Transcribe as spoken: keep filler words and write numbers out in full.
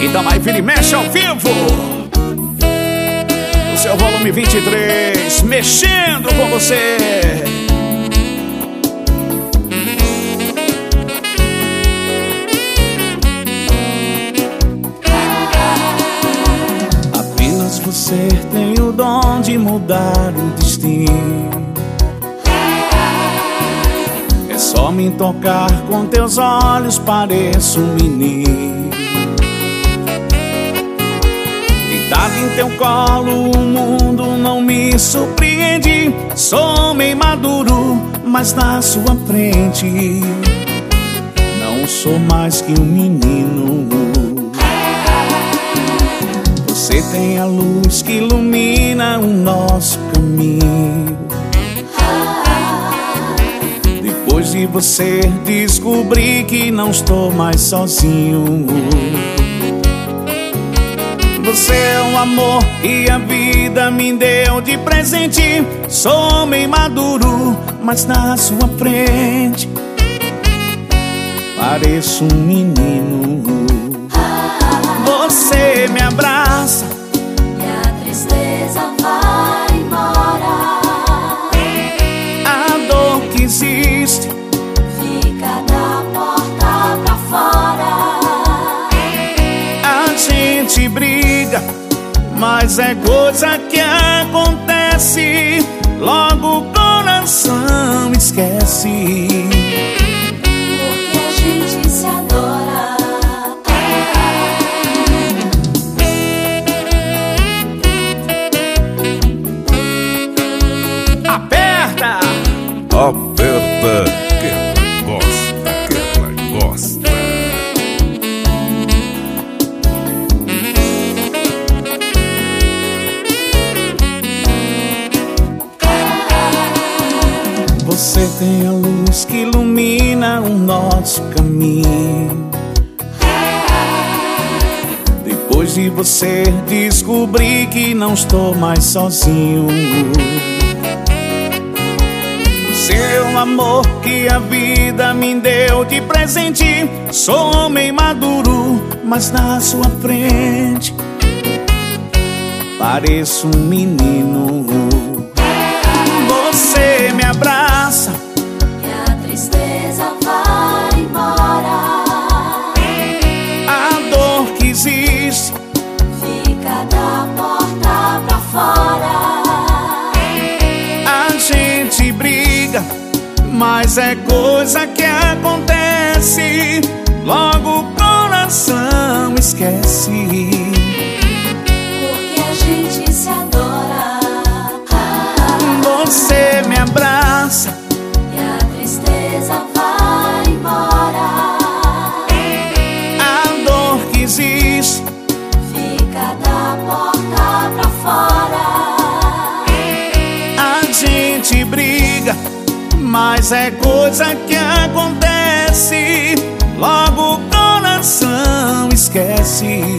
Itamar Vira e Mexe ao vivo. O seu volume vinte e três, mexendo com você. Apenas você tem o dom de mudar o destino. É só me tocar com teus olhos, pareço um menino. Deitado em teu colo, o mundo não me surpreende. Sou meio maduro, mas na sua frente não sou mais que um menino. Você tem a luz que ilumina o nosso caminho. Depois de você descobri que não estou mais sozinho. Você é o amor que a vida me deu de presente. Sou meio maduro, mas na sua frente pareço um menino. Você me abraça e a tristeza vai embora. A dor que existe fica da porta pra fora. A gente briga, mas é coisa que acontece. Logo o coração esquece. Porque a gente se adora. Aperta! Aperta que ela gosta, que ela gosta. Você tem a luz que ilumina o nosso caminho. Depois de você descobri que não estou mais sozinho. Você é o amor que a vida me deu de presente. Sou homem maduro, mas na sua frente pareço um menino. Você me abraça E a tristeza vai embora. a dor que existe Fica da porta pra fora. a gente briga, mas é coisa que acontece. Logo o coração esquece. Porque a gente se adora. Você me abraça E a tristeza vai embora. a dor que existe Fica da porta pra fora. a gente briga, mas é coisa que acontece. Logo o coração esquece.